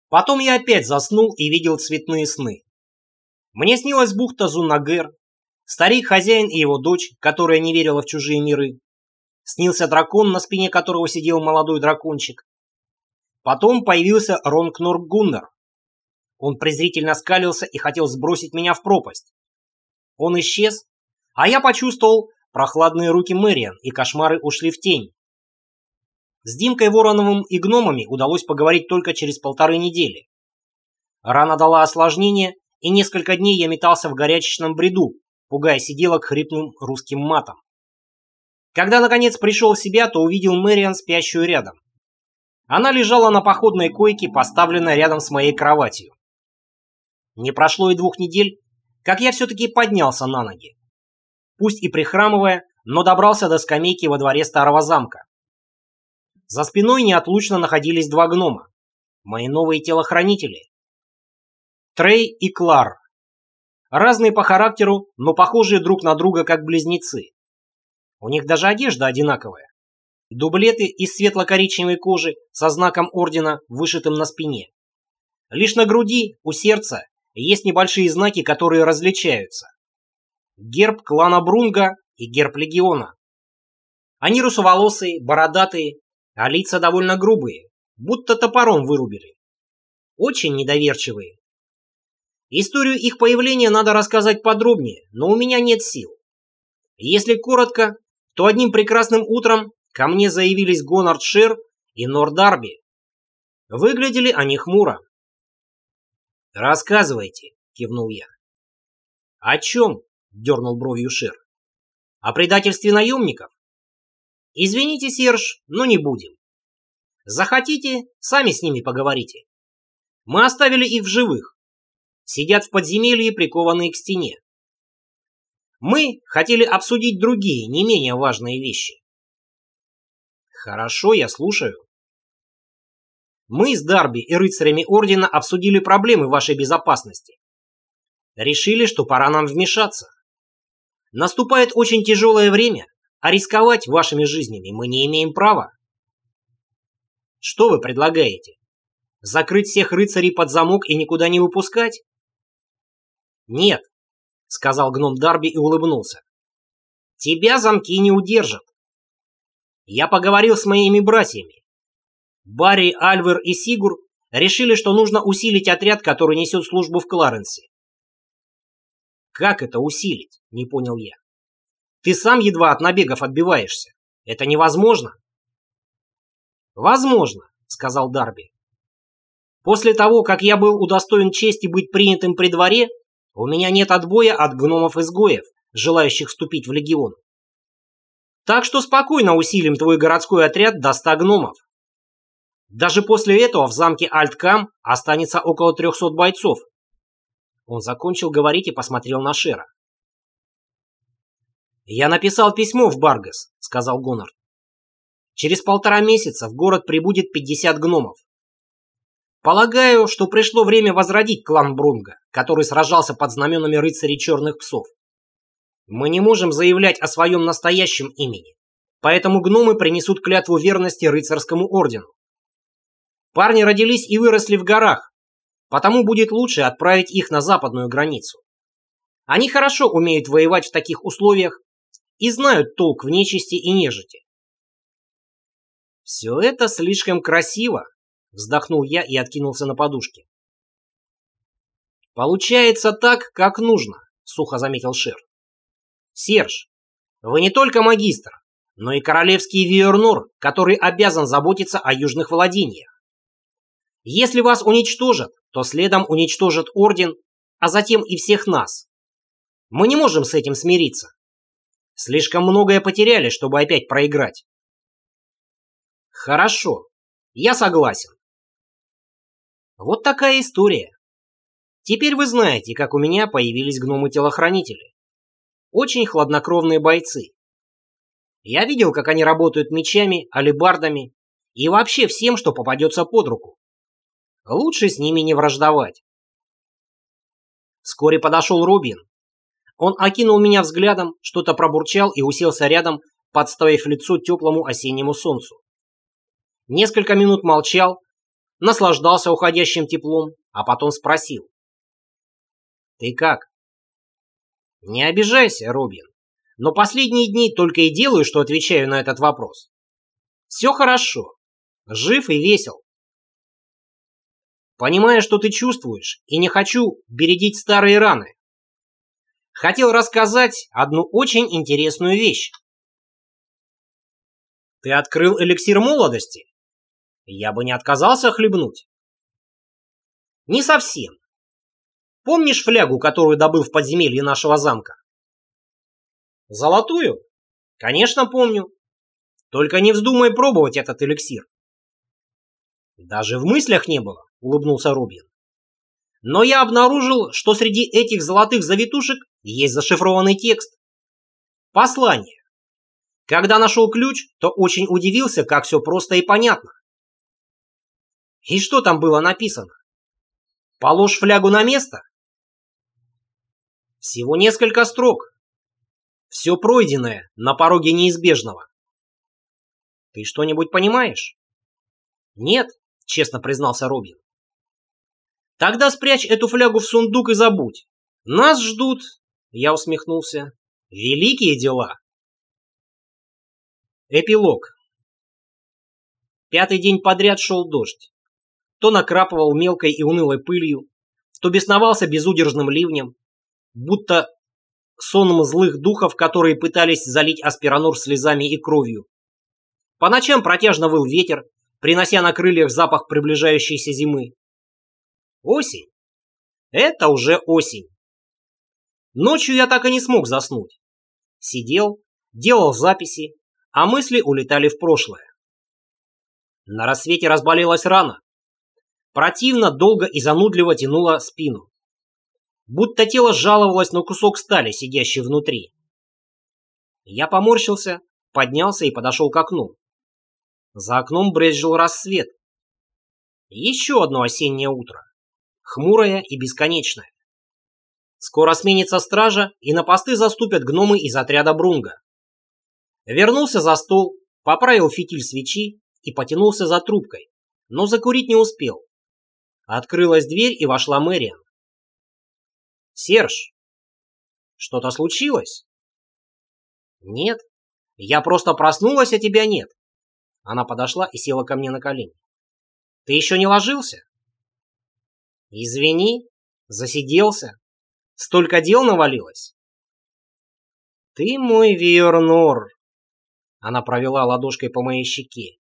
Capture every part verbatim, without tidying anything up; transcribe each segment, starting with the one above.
Потом я опять заснул и видел цветные сны. Мне снилась бухта Зунагер, старик-хозяин и его дочь, которая не верила в чужие миры. Снился дракон, на спине которого сидел молодой дракончик. Потом появился Ронгнор-Гуннар. Он презрительно скалился и хотел сбросить меня в пропасть. Он исчез, а я почувствовал прохладные руки Мэриан, и кошмары ушли в тень. С Димкой Вороновым и гномами удалось поговорить только через полторы недели. Рана дала осложнение, и несколько дней я метался в горячечном бреду, пугая сиделок хриплым русским матом. Когда, наконец, пришел в себя, то увидел Мэриан, спящую рядом. Она лежала на походной койке, поставленной рядом с моей кроватью. Не прошло и двух недель, как я все-таки поднялся на ноги. Пусть и прихрамывая, но добрался до скамейки во дворе старого замка. За спиной неотлучно находились два гнома, мои новые телохранители. Трей и Клар. Разные по характеру, но похожие друг на друга как близнецы. У них даже одежда одинаковая. Дублеты из светло-коричневой кожи со знаком ордена, вышитым на спине. Лишь на груди, у сердца, есть небольшие знаки, которые различаются. Герб клана Брунга и герб легиона. Они русоволосые, бородатые, а лица довольно грубые, будто топором вырубили. Очень недоверчивые. Историю их появления надо рассказать подробнее, но у меня нет сил. Если коротко, то одним прекрасным утром ко мне заявились Гонард Шир и Нор Дарби. Выглядели они хмуро. «Рассказывайте», — кивнул я. «О чем?» — дернул бровью Шир. «О предательстве наемников? Извините, Серж, но не будем. Захотите, сами с ними поговорите. Мы оставили их в живых. Сидят в подземелье, прикованные к стене. Мы хотели обсудить другие, не менее важные вещи». «Хорошо, я слушаю». «Мы с Дарби и рыцарями Ордена обсудили проблемы вашей безопасности. Решили, что пора нам вмешаться. Наступает очень тяжелое время, а рисковать вашими жизнями мы не имеем права». «Что вы предлагаете? Закрыть всех рыцарей под замок и никуда не выпускать?» «Нет», — сказал гном Дарби и улыбнулся. «Тебя замки не удержат. Я поговорил с моими братьями. Барри, Альвер и Сигур решили, что нужно усилить отряд, который несет службу в Кларенсе». «Как это усилить?» — не понял я. «Ты сам едва от набегов отбиваешься. Это невозможно». «Возможно», — сказал Дарби. «После того, как я был удостоен чести быть принятым при дворе, у меня нет отбоя от гномов-изгоев, желающих вступить в легион. Так что спокойно усилим твой городской отряд до ста гномов. Даже после этого в замке Альткам останется около трехсот бойцов». Он закончил говорить и посмотрел на Шера. «Я написал письмо в Баргас», — сказал Гонард. «Через полтора месяца в город прибудет пятьдесят гномов. Полагаю, что пришло время возродить клан Брунга, который сражался под знаменами рыцарей черных псов. Мы не можем заявлять о своем настоящем имени, поэтому гномы принесут клятву верности рыцарскому ордену. Парни родились и выросли в горах, потому будет лучше отправить их на западную границу. Они хорошо умеют воевать в таких условиях и знают толк в нечисти и нежити». «Все это слишком красиво», — вздохнул я и откинулся на подушке. «Получается так, как нужно», — сухо заметил Шер. «Серж, вы не только магистр, но и королевский виернор, который обязан заботиться о южных владениях. Если вас уничтожат, то следом уничтожат орден, а затем и всех нас. Мы не можем с этим смириться. Слишком многое потеряли, чтобы опять проиграть». «Хорошо, я согласен». Вот такая история. Теперь вы знаете, как у меня появились гномы-телохранители. Очень хладнокровные бойцы. Я видел, как они работают мечами, алебардами и вообще всем, что попадется под руку. Лучше с ними не враждовать. Вскоре подошел Робин. Он окинул меня взглядом, что-то пробурчал и уселся рядом, подставив лицо теплому осеннему солнцу. Несколько минут молчал, наслаждался уходящим теплом, а потом спросил. «Ты как?» «Не обижайся, Робин, но последние дни только и делаю, что отвечаю на этот вопрос. Все хорошо, жив и весел. Понимаю, что ты чувствуешь, и не хочу бередить старые раны. Хотел рассказать одну очень интересную вещь. Ты открыл эликсир молодости? Я бы не отказался хлебнуть». «Не совсем. Помнишь флягу, которую добыл в подземелье нашего замка?» «Золотую? Конечно, помню. Только не вздумай пробовать этот эликсир». «Даже в мыслях не было», — улыбнулся Робин. «Но я обнаружил, что среди этих золотых завитушек есть зашифрованный текст. Послание. Когда нашел ключ, то очень удивился, как все просто и понятно». «И что там было написано? Положь флягу на место?» «Всего несколько строк. Все пройденное на пороге неизбежного. Ты что-нибудь понимаешь?» «Нет», — честно признался Робин. «Тогда спрячь эту флягу в сундук и забудь. Нас ждут», — я усмехнулся, — «великие дела». Эпилог. Пятый день подряд шел дождь. То накрапывал мелкой и унылой пылью, то бесновался безудержным ливнем, будто сонм злых духов, которые пытались залить Аспиранур слезами и кровью. По ночам протяжно выл ветер, принося на крыльях запах приближающейся зимы. Осень. Это уже осень. Ночью я так и не смог заснуть. Сидел, делал записи, а мысли улетали в прошлое. На рассвете разболелась рана. Противно, долго и занудливо тянуло спину. Будто тело жаловалось на кусок стали, сидящий внутри. Я поморщился, поднялся и подошел к окну. За окном брезжил рассвет. Еще одно осеннее утро. Хмурое и бесконечное. Скоро сменится стража, и на посты заступят гномы из отряда Брунга. Вернулся за стол, поправил фитиль свечи и потянулся за трубкой, но закурить не успел. Открылась дверь, и вошла Мэриан. «Серж, что-то случилось?» «Нет, я просто проснулась, а тебя нет». Она подошла и села ко мне на колени. «Ты еще не ложился?» «Извини, засиделся. Столько дел навалилось». «Ты мой Виорнор», — она провела ладошкой по моей щеке.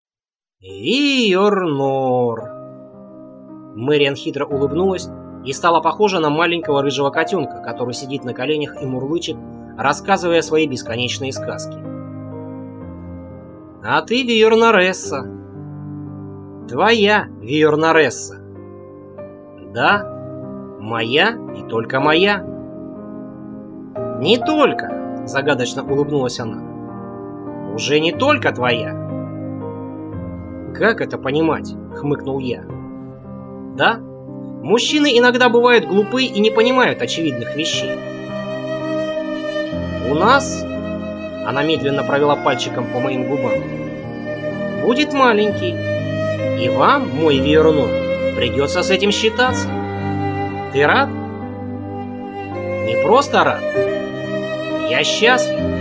«Виорнор». Мэриан хитро улыбнулась и стала похожа на маленького рыжего котенка, который сидит на коленях и мурлычет, рассказывая свои бесконечные сказки. «А ты Виорноресса. Твоя Виорноресса. Да, моя и только моя». «Не только», — загадочно улыбнулась она. «Уже не только твоя». «Как это понимать?» — хмыкнул я. «Да, мужчины иногда бывают глупы и не понимают очевидных вещей. У нас...» — она медленно провела пальчиком по моим губам. «Будет маленький. И вам, мой Виорнор, придется с этим считаться. Ты рад?» «Не просто рад. Я счастлив.